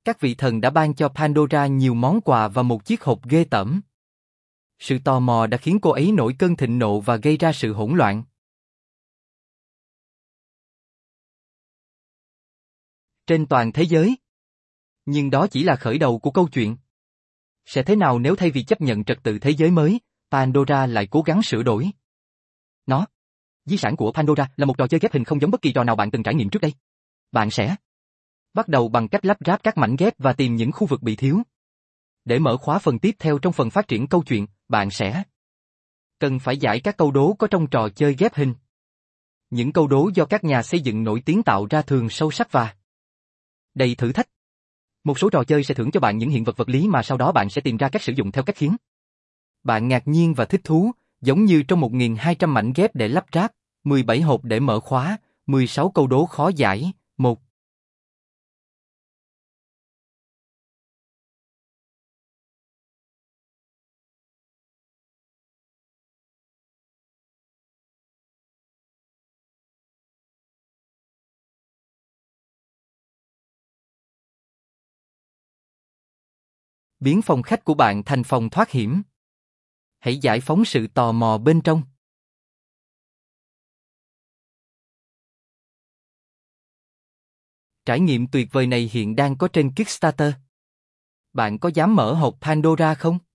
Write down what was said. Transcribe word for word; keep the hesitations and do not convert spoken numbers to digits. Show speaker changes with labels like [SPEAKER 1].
[SPEAKER 1] Các vị thần đã ban cho Pandora nhiều món quà và một chiếc hộp ghê tởm. Sự tò mò đã khiến cô ấy nổi cơn thịnh nộ và gây ra sự hỗn loạn. Trên toàn thế giới. Nhưng đó chỉ là khởi đầu của câu chuyện. Sẽ thế nào nếu thay vì chấp nhận trật tự thế giới mới, Pandora lại cố gắng sửa đổi? Nó. Di sản của Pandora là một trò chơi ghép hình không giống bất kỳ trò nào bạn từng trải nghiệm trước đây. Bạn sẽ bắt đầu bằng cách lắp ráp các mảnh ghép và tìm những khu vực bị thiếu. Để mở khóa phần tiếp theo trong phần phát triển câu chuyện, bạn sẽ cần phải giải các câu đố có trong trò chơi ghép hình. Những câu đố do các nhà xây dựng nổi tiếng tạo ra thường sâu sắc và đầy thử thách. Một số trò chơi sẽ thưởng cho bạn những hiện vật vật lý mà sau đó bạn sẽ tìm ra cách sử dụng theo cách khiến bạn ngạc nhiên và thích thú, giống như trong một nghìn hai trăm mảnh ghép để lắp ráp, mười bảy hộp để mở khóa, mười sáu câu đố khó giải, một. Biến phòng khách của bạn thành phòng thoát hiểm. Hãy giải phóng sự tò mò bên trong. Trải nghiệm tuyệt vời này hiện đang có trên Kickstarter. Bạn có dám mở hộp Pandora không?